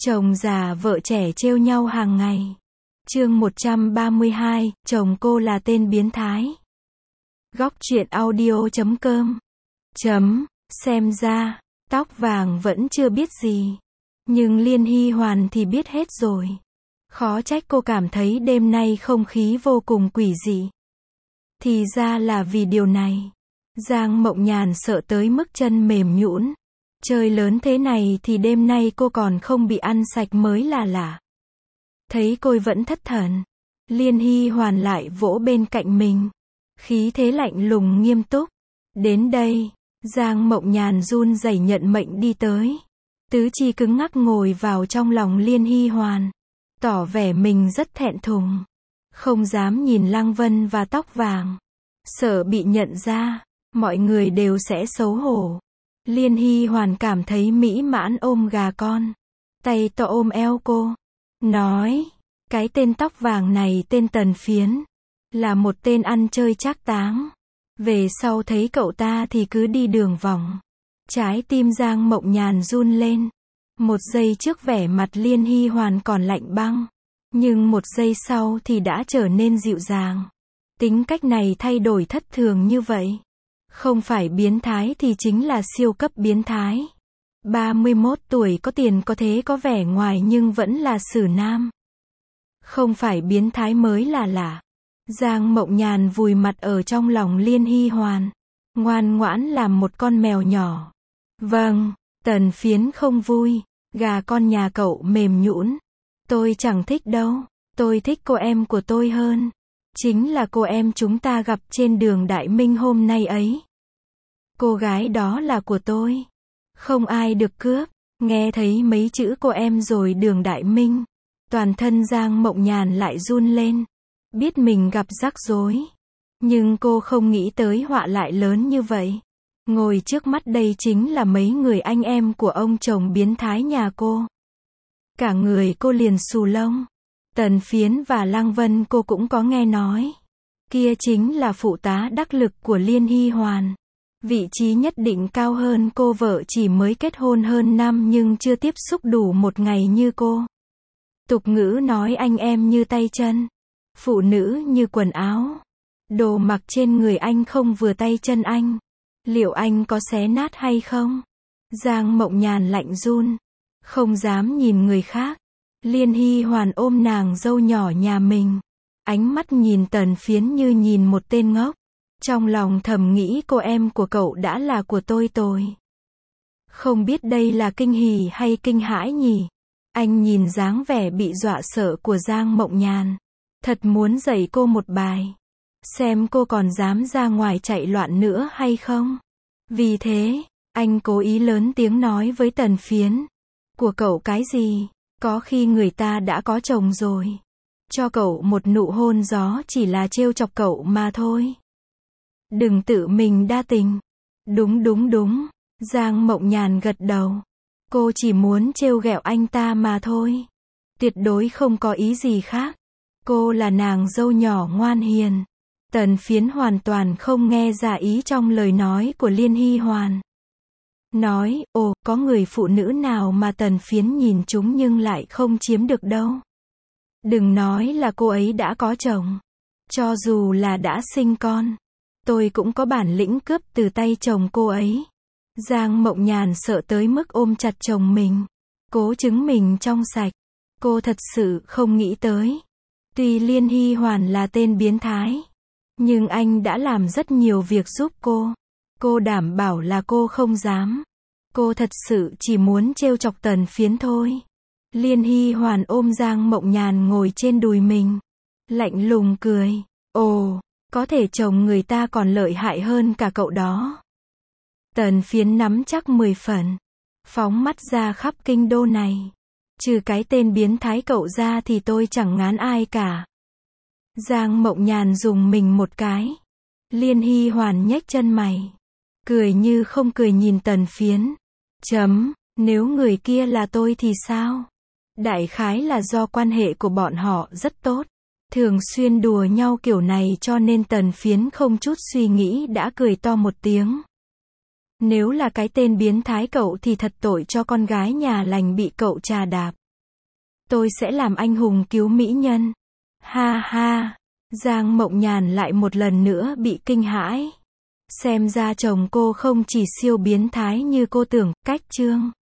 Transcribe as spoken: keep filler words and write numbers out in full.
Chồng già vợ trẻ trêu nhau hàng ngày. Chương một trăm ba mươi hai, chồng cô là tên biến thái. Góc truyện audio chấm com. Chấm, xem ra, tóc vàng vẫn chưa biết gì. Nhưng Liên Hy Hoàn thì biết hết rồi. Khó trách cô cảm thấy đêm nay không khí vô cùng quỷ dị. Thì ra là vì điều này. Giang Mộng Nhàn sợ tới mức chân mềm nhũn. Chơi lớn thế này thì đêm nay cô còn không bị ăn sạch mới là lạ. Thấy cô vẫn thất thần, Liên Hy Hoàn lại vỗ bên cạnh mình. Khí thế lạnh lùng nghiêm túc. Đến đây, Giang Mộng Nhàn run rẩy nhận mệnh đi tới. Tứ chi cứng ngắc ngồi vào trong lòng Liên Hy Hoàn. Tỏ vẻ mình rất thẹn thùng. Không dám nhìn Lăng Vân và tóc vàng. Sợ bị nhận ra, mọi người đều sẽ xấu hổ. Liên Hy Hoàn cảm thấy mỹ mãn ôm gà con. Tay to ôm eo cô. Nói, cái tên tóc vàng này tên Tần Phiến. Là một tên ăn chơi trác táng. Về sau thấy cậu ta thì cứ đi đường vòng. Trái tim Giang Mộng Nhàn run lên. Một giây trước vẻ mặt Liên Hy Hoàn còn lạnh băng. Nhưng một giây sau thì đã trở nên dịu dàng. Tính cách này thay đổi thất thường như vậy. Không phải biến thái thì chính là siêu cấp biến thái. ba mươi mốt tuổi có tiền có thế có vẻ ngoài nhưng vẫn là xử nam. Không phải biến thái mới là lạ. Giang Mộng Nhàn vùi mặt ở trong lòng Liên Hy Hoàn. Ngoan ngoãn làm một con mèo nhỏ. Vâng, Tần Phiến không vui. Gà con nhà cậu mềm nhũn. Tôi chẳng thích đâu. Tôi thích cô em của tôi hơn. Chính là cô em chúng ta gặp trên đường Đại Minh hôm nay ấy. Cô gái đó là của tôi. Không ai được cướp. Nghe thấy mấy chữ cô em rồi đường Đại Minh. Toàn thân Giang Mộng Nhàn lại run lên. Biết mình gặp rắc rối. Nhưng cô không nghĩ tới họa lại lớn như vậy. Ngồi trước mắt đây chính là mấy người anh em của ông chồng biến thái nhà cô. Cả người cô liền xù lông. Tần Phiến và Lăng Vân cô cũng có nghe nói. Kia chính là phụ tá đắc lực của Liên Hy Hoàn. Vị trí nhất định cao hơn cô vợ chỉ mới kết hôn hơn năm nhưng chưa tiếp xúc đủ một ngày như cô. Tục ngữ nói anh em như tay chân. Phụ nữ như quần áo. Đồ mặc trên người anh không vừa tay chân anh. Liệu anh có xé nát hay không? Giang Mộng Nhàn lạnh run. Không dám nhìn người khác. Liên Hy Hoàn ôm nàng dâu nhỏ nhà mình. Ánh mắt nhìn Tần Phiến như nhìn một tên ngốc. Trong lòng thầm nghĩ cô em của cậu đã là của tôi tôi. Không biết đây là kinh hỉ hay kinh hãi nhỉ? Anh nhìn dáng vẻ bị dọa sợ của Giang Mộng Nhàn. Thật muốn dạy cô một bài. Xem cô còn dám ra ngoài chạy loạn nữa hay không? Vì thế, anh cố ý lớn tiếng nói với Tần Phiến. Của cậu cái gì? Có khi người ta đã có chồng rồi. Cho cậu một nụ hôn gió chỉ là trêu chọc cậu mà thôi. Đừng tự mình đa tình. Đúng đúng đúng. Giang Mộng Nhàn gật đầu. Cô chỉ muốn trêu ghẹo anh ta mà thôi. Tuyệt đối không có ý gì khác. Cô là nàng dâu nhỏ ngoan hiền. Tần Phiến hoàn toàn không nghe ra ý trong lời nói của Liên Hy Hoàn. Nói, ồ, có người phụ nữ nào mà Tần Phiến nhìn chúng nhưng lại không chiếm được đâu. Đừng nói là cô ấy đã có chồng. Cho dù là đã sinh con. Tôi cũng có bản lĩnh cướp từ tay chồng cô ấy. Giang Mộng Nhàn sợ tới mức ôm chặt chồng mình. Cố chứng mình trong sạch. Cô thật sự không nghĩ tới. Tuy Liên Hy Hoàn là tên biến thái. Nhưng anh đã làm rất nhiều việc giúp cô. Cô đảm bảo là cô không dám. Cô thật sự chỉ muốn trêu chọc Tần Phiến thôi. Liên Hy Hoàn ôm Giang Mộng Nhàn ngồi trên đùi mình. Lạnh lùng cười. Ồ, có thể chồng người ta còn lợi hại hơn cả cậu đó. Tần Phiến nắm chắc mười phần. Phóng mắt ra khắp kinh đô này. Trừ cái tên biến thái cậu ra thì tôi chẳng ngán ai cả. Giang Mộng Nhàn dùng mình một cái. Liên Hy Hoàn nhếch chân mày. Cười như không cười nhìn Tần Phiến. Chấm, nếu người kia là tôi thì sao? Đại khái là do quan hệ của bọn họ rất tốt. Thường xuyên đùa nhau kiểu này cho nên Tần Phiến không chút suy nghĩ đã cười to một tiếng. Nếu là cái tên biến thái cậu thì thật tội cho con gái nhà lành bị cậu trà đạp. Tôi sẽ làm anh hùng cứu mỹ nhân. Ha ha. Giang Mộng Nhàn lại một lần nữa bị kinh hãi. Xem ra chồng cô không chỉ siêu biến thái như cô tưởng, cách Trương